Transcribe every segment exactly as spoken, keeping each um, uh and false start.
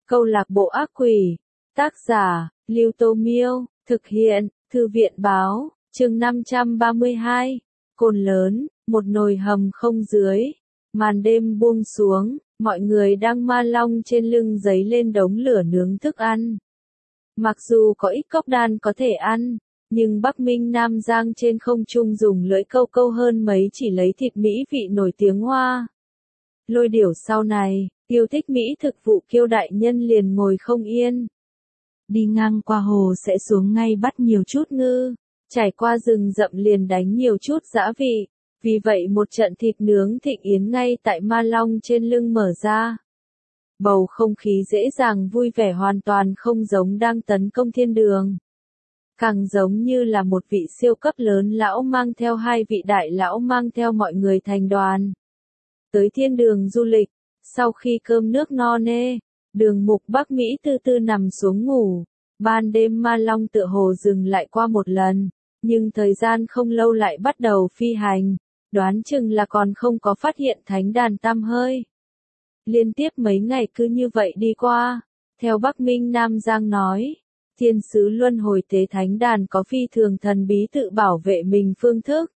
Câu lạc bộ ác quỷ. Tác giả, Lưu Tô Miêu. Thực hiện, Thư viện Báo. Chương năm trăm ba mươi hai. Cồn lớn, một nồi hầm không dưới. Màn đêm buông xuống, mọi người đang ma long trên lưng giấy lên đống lửa nướng thức ăn. Mặc dù có ít cốc đan có thể ăn, nhưng Bắc Minh Nam Giang trên không trung dùng lưỡi câu câu hơn mấy chỉ lấy thịt mỹ vị nổi tiếng Hoa. Lôi Điểu sau này, yêu thích mỹ thực vụ Kiêu đại nhân liền ngồi không yên. Đi ngang qua hồ sẽ xuống ngay bắt nhiều chút ngư, trải qua rừng rậm liền đánh nhiều chút dã vị. Vì vậy một trận thịt nướng thịnh yến ngay tại ma long trên lưng mở ra. Bầu không khí dễ dàng vui vẻ hoàn toàn không giống đang tấn công thiên đường. Càng giống như là một vị siêu cấp lớn lão mang theo hai vị đại lão mang theo mọi người thành đoàn. Tới thiên đường du lịch, sau khi cơm nước no nê, Đường Mục Bắc Mỹ từ từ nằm xuống ngủ. Ban đêm ma long tựa hồ dừng lại qua một lần, nhưng thời gian không lâu lại bắt đầu phi hành, đoán chừng là còn không có phát hiện thánh đàn tăm hơi. Liên tiếp mấy ngày cứ như vậy đi qua, theo Bắc Minh Nam Giang nói, thiên sứ luân hồi tế thánh đàn có phi thường thần bí tự bảo vệ mình phương thức.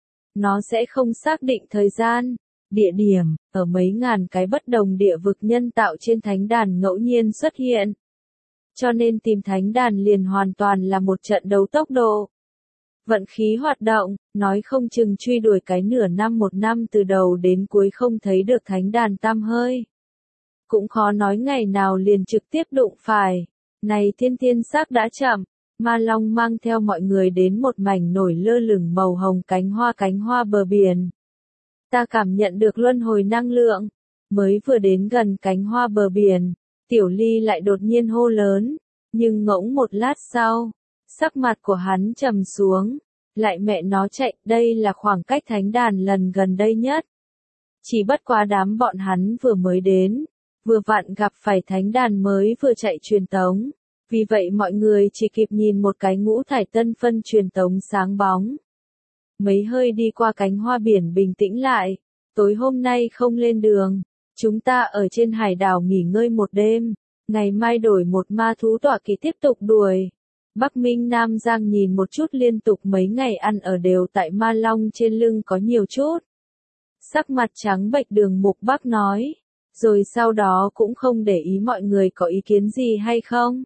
Nó sẽ không xác định thời gian, địa điểm, ở mấy ngàn cái bất đồng địa vực nhân tạo trên thánh đàn ngẫu nhiên xuất hiện. Cho nên tìm thánh đàn liền hoàn toàn là một trận đấu tốc độ. Vận khí hoạt động, nói không chừng truy đuổi cái nửa năm một năm từ đầu đến cuối không thấy được thánh đàn tăm hơi. Cũng khó nói ngày nào liền trực tiếp đụng phải. Này thiên thiên sắc đã chậm, ma long mang theo mọi người đến một mảnh nổi lơ lửng màu hồng cánh hoa cánh hoa bờ biển. Ta cảm nhận được luân hồi năng lượng, mới vừa đến gần cánh hoa bờ biển, Tiểu Ly lại đột nhiên hô lớn, nhưng ngỗng một lát sau, sắc mặt của hắn trầm xuống, lại mẹ nó chạy, đây là khoảng cách thánh đàn lần gần đây nhất. Chỉ bất quá đám bọn hắn vừa mới đến, vừa vặn gặp phải thánh đàn mới vừa chạy truyền tống, vì vậy mọi người chỉ kịp nhìn một cái ngũ thải tân phân truyền tống sáng bóng. Mấy hơi đi qua cánh hoa biển bình tĩnh lại, tối hôm nay không lên đường, chúng ta ở trên hải đảo nghỉ ngơi một đêm, ngày mai đổi một ma thú tọa kỵ tiếp tục đuổi. Bắc Minh Nam Giang nhìn một chút liên tục mấy ngày ăn ở đều tại ma long trên lưng có nhiều chút. Sắc mặt trắng bệch Đường Mục Bắc nói, rồi sau đó cũng không để ý mọi người có ý kiến gì hay không.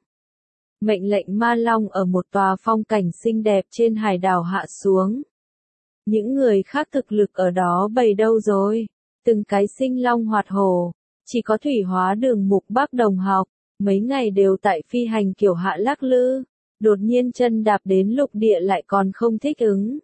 Mệnh lệnh ma long ở một tòa phong cảnh xinh đẹp trên hải đảo hạ xuống. Những người khác thực lực ở đó bày đâu rồi, từng cái sinh long hoạt hổ, chỉ có thủy hóa Đường Mục Bắc đồng học, mấy ngày đều tại phi hành kiểu hạ lắc lư, đột nhiên chân đạp đến lục địa lại còn không thích ứng.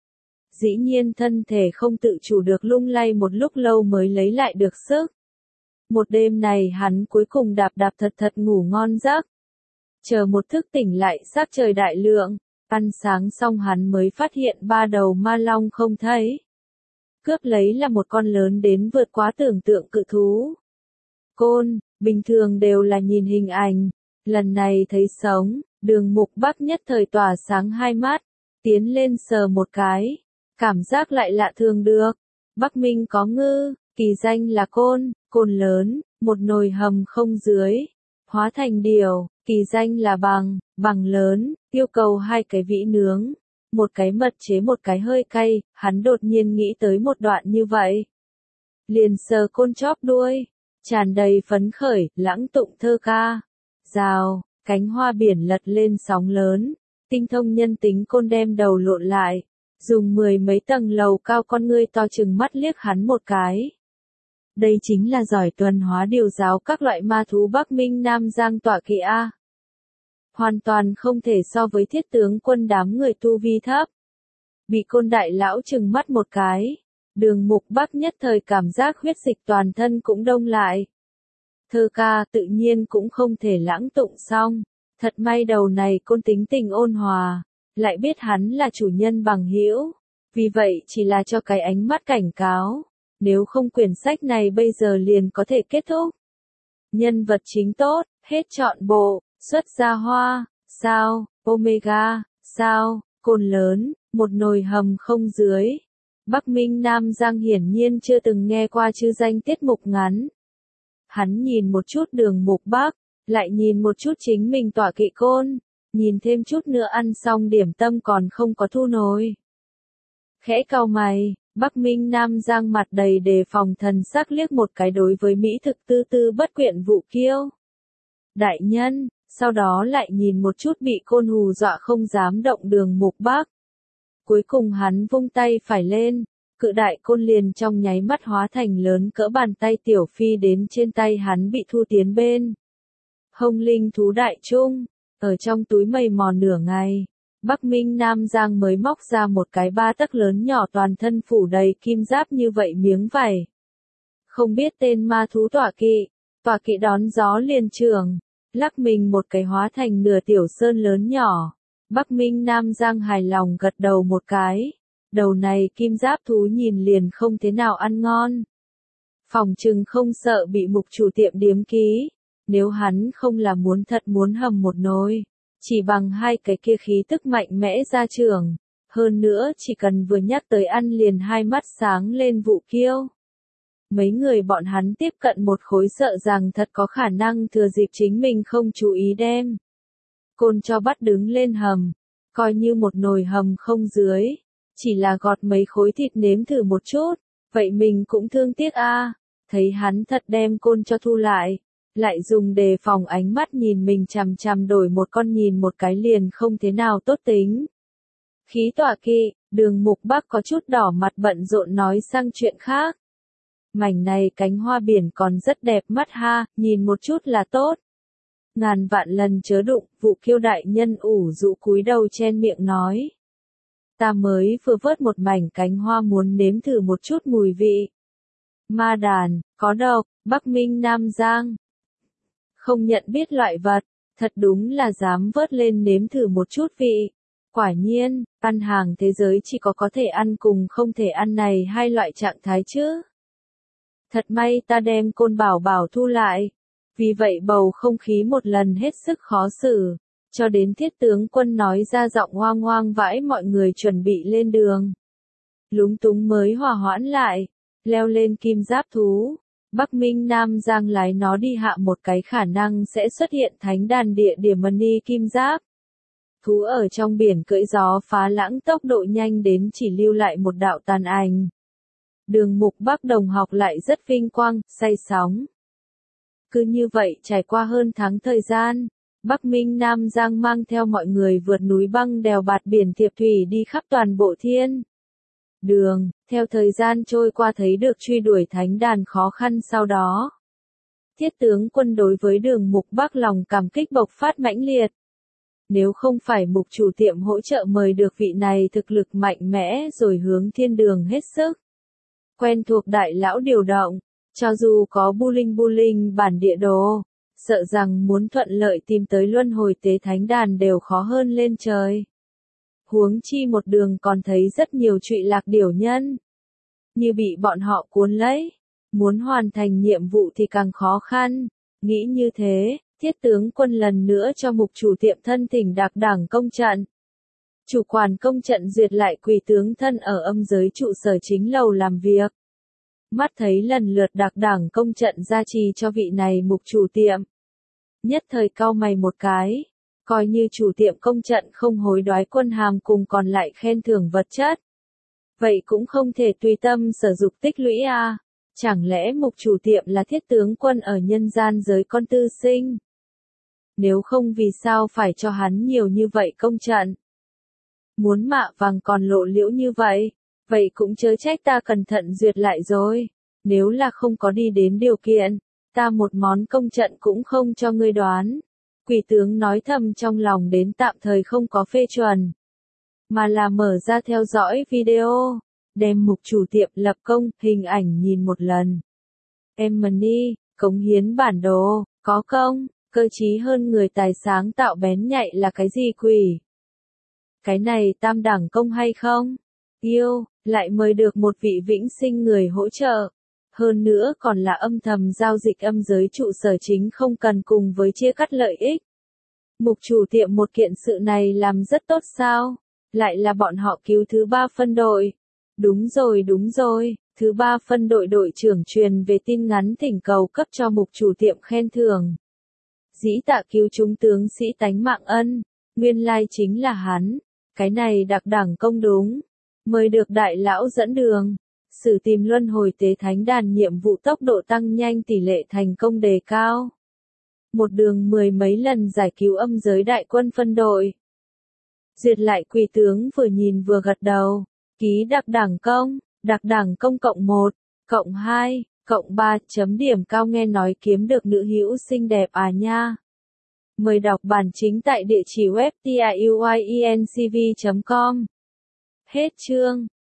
Dĩ nhiên thân thể không tự chủ được lung lay một lúc lâu mới lấy lại được sức. Một đêm này hắn cuối cùng đạp đạp thật thật ngủ ngon giấc. Chờ một thức tỉnh lại sắc trời đại lượng, ăn sáng xong hắn mới phát hiện ba đầu ma long không thấy. Cướp lấy là một con lớn đến vượt quá tưởng tượng cự thú. Côn, bình thường đều là nhìn hình ảnh, lần này thấy sống, Đường Mục Bắc nhất thời tỏa sáng hai mắt, tiến lên sờ một cái, cảm giác lại lạ thường được. Bắc Minh có ngư, kỳ danh là côn, côn lớn, một nồi hầm không dưới, hóa thành điểu, kỳ danh là bằng, bằng lớn, yêu cầu hai cái vĩ nướng, một cái mật chế một cái hơi cay, hắn đột nhiên nghĩ tới một đoạn như vậy. Liền sờ côn chóp đuôi, tràn đầy phấn khởi, lãng tụng thơ ca. Rào, cánh hoa biển lật lên sóng lớn, tinh thông nhân tính côn đem đầu lộn lại, dùng mười mấy tầng lầu cao con ngươi to chừng mắt liếc hắn một cái. Đây chính là giỏi tuần hóa điều giáo các loại ma thú Bắc Minh Nam Giang tọa kỵ A. Hoàn toàn không thể so với thiết tướng quân đám người tu vi thấp. Bị côn đại lão chừng mắt một cái, Đường Mục Bắc nhất thời cảm giác huyết dịch toàn thân cũng đông lại. Thơ ca tự nhiên cũng không thể lãng tụng xong, thật may đầu này côn tính tình ôn hòa, lại biết hắn là chủ nhân bằng hữu, vì vậy chỉ là cho cái ánh mắt cảnh cáo, nếu không quyển sách này bây giờ liền có thể kết thúc. Nhân vật chính tốt, hết trọn bộ, xuất gia hoa, sao, Omega, sao, côn lớn, một nồi hầm không dưới. Bắc Minh Nam Giang hiển nhiên chưa từng nghe qua chữ danh tiết mục ngắn. Hắn nhìn một chút Đường Mục Bắc, lại nhìn một chút chính mình tọa kỵ côn, nhìn thêm chút nữa ăn xong điểm tâm còn không có thu nồi. Khẽ cau mày, Bắc Minh Nam Giang mặt đầy đề phòng thần sắc liếc một cái đối với Mỹ thực tư tư bất quyện Vũ Kiêu. Đại nhân, sau đó lại nhìn một chút bị côn hù dọa không dám động Đường Mục Bắc. Cuối cùng hắn vung tay phải lên, cự đại côn liền trong nháy mắt hóa thành lớn cỡ bàn tay tiểu phi đến trên tay hắn bị thu tiến bên. Hồng linh thú đại trung, ở trong túi mây mò nửa ngày, Bắc Minh Nam Giang mới móc ra một cái ba tấc lớn nhỏ toàn thân phủ đầy kim giáp như vậy miếng vải. Không biết tên ma thú tọa kỵ, tọa kỵ đón gió liền trường, lắc mình một cái hóa thành nửa tiểu sơn lớn nhỏ. Bắc Minh Nam Giang hài lòng gật đầu một cái, đầu này kim giáp thú nhìn liền không thế nào ăn ngon. Phòng trừng không sợ bị mục chủ tiệm điếm ký, nếu hắn không là muốn thật muốn hầm một nồi, chỉ bằng hai cái kia khí tức mạnh mẽ ra trường, hơn nữa chỉ cần vừa nhắc tới ăn liền hai mắt sáng lên Vũ Kiêu. Mấy người bọn hắn tiếp cận một khối sợ rằng thật có khả năng thừa dịp chính mình không chú ý đem côn cho bắt đứng lên hầm, coi như một nồi hầm không dưới, chỉ là gọt mấy khối thịt nếm thử một chút, vậy mình cũng thương tiếc a. Thấy hắn thật đem côn cho thu lại, lại dùng đề phòng ánh mắt nhìn mình chằm chằm đổi một con nhìn một cái liền không thế nào tốt tính. Khí tọa kỵ, Đường Mục Bắc có chút đỏ mặt bận rộn nói sang chuyện khác. Mảnh này cánh hoa biển còn rất đẹp mắt ha, nhìn một chút là tốt. Ngàn vạn lần chớ đụng, Vũ Kiêu đại nhân ủ rũ cúi đầu chen miệng nói. Ta mới vừa vớt một mảnh cánh hoa muốn nếm thử một chút mùi vị. Ma đàn, có độc, Bắc Minh Nam Giang. Không nhận biết loại vật, thật đúng là dám vớt lên nếm thử một chút vị. Quả nhiên, ăn hàng thế giới chỉ có có thể ăn cùng không thể ăn này hai loại trạng thái chứ. Thật may ta đem côn bảo bảo thu lại. Vì vậy bầu không khí một lần hết sức khó xử, cho đến thiết tướng quân nói ra giọng hoang hoang vãi mọi người chuẩn bị lên đường. Lúng túng mới hòa hoãn lại, leo lên kim giáp thú. Bắc Minh Nam Giang lái nó đi hạ một cái khả năng sẽ xuất hiện thánh đàn địa điểm mani kim giáp. Thú ở trong biển cưỡi gió phá lãng tốc độ nhanh đến chỉ lưu lại một đạo tàn ảnh. Đường Mục Bắc đồng học lại rất vinh quang, say sóng. Cứ như vậy trải qua hơn tháng thời gian, Bắc Minh Nam Giang mang theo mọi người vượt núi băng đèo bạt biển thiệp thủy đi khắp toàn bộ thiên đường, theo thời gian trôi qua thấy được truy đuổi thánh đàn khó khăn sau đó. Thiết tướng quân đối với Đường Mục Bắc lòng cảm kích bộc phát mãnh liệt. Nếu không phải mục chủ tiệm hỗ trợ mời được vị này thực lực mạnh mẽ rồi hướng thiên đường hết sức. Quen thuộc đại lão điều động, cho dù có bu linh bu linh bản địa đồ, sợ rằng muốn thuận lợi tìm tới luân hồi tế thánh đàn đều khó hơn lên trời. Huống chi một đường còn thấy rất nhiều trụy lạc điểu nhân. Như bị bọn họ cuốn lấy, muốn hoàn thành nhiệm vụ thì càng khó khăn. Nghĩ như thế, thiết tướng quân lần nữa cho mục chủ tiệm thân thỉnh đặc đảng công trận. Chủ quản công trận duyệt lại quỳ tướng thân ở âm giới trụ sở chính lầu làm việc. Mắt thấy lần lượt đặc đảng công trận gia trì cho vị này mục chủ tiệm. Nhất thời cau mày một cái, coi như chủ tiệm công trận không hối đoái quân hàm cùng còn lại khen thưởng vật chất. Vậy cũng không thể tùy tâm sử dụng tích lũy à, chẳng lẽ mục chủ tiệm là thiết tướng quân ở nhân gian giới con tư sinh? Nếu không vì sao phải cho hắn nhiều như vậy công trận? Muốn mạ vàng còn lộ liễu như vậy, vậy cũng chớ trách ta cẩn thận duyệt lại rồi, nếu là không có đi đến điều kiện, ta một món công trận cũng không cho ngươi đoán. Quỷ tướng nói thầm trong lòng đến tạm thời không có phê chuẩn, mà là mở ra theo dõi video, đem mục chủ tiệm lập công, hình ảnh nhìn một lần. Em money, cống hiến bản đồ, có công, cơ trí hơn người tài sáng tạo bén nhạy là cái gì quỷ? Cái này tam đẳng công hay không? Yêu, lại mời được một vị vĩnh sinh người hỗ trợ. Hơn nữa còn là âm thầm giao dịch âm giới trụ sở chính không cần cùng với chia cắt lợi ích. Mục chủ tiệm một kiện sự này làm rất tốt sao? Lại là bọn họ cứu thứ ba phân đội. Đúng rồi đúng rồi, thứ ba phân đội đội trưởng truyền về tin ngắn thỉnh cầu cấp cho mục chủ tiệm khen thưởng. Dĩ tạ cứu chúng tướng sĩ tánh mạng ân, nguyên lai chính là hắn, cái này đặc đẳng công đúng, mời được đại lão dẫn đường. Sử tìm luân hồi tế thánh đàn nhiệm vụ tốc độ tăng nhanh tỷ lệ thành công đề cao. Một đường mười mấy lần giải cứu âm giới đại quân phân đội. Duyệt lại quỷ tướng vừa nhìn vừa gật đầu, ký đặc đẳng công, đặc đẳng công cộng một, cộng hai, cộng ba chấm điểm cao nghe nói kiếm được nữ hữu xinh đẹp à nha. Mời đọc bản chính tại địa chỉ web tiuyencv chấm com. Hết chương.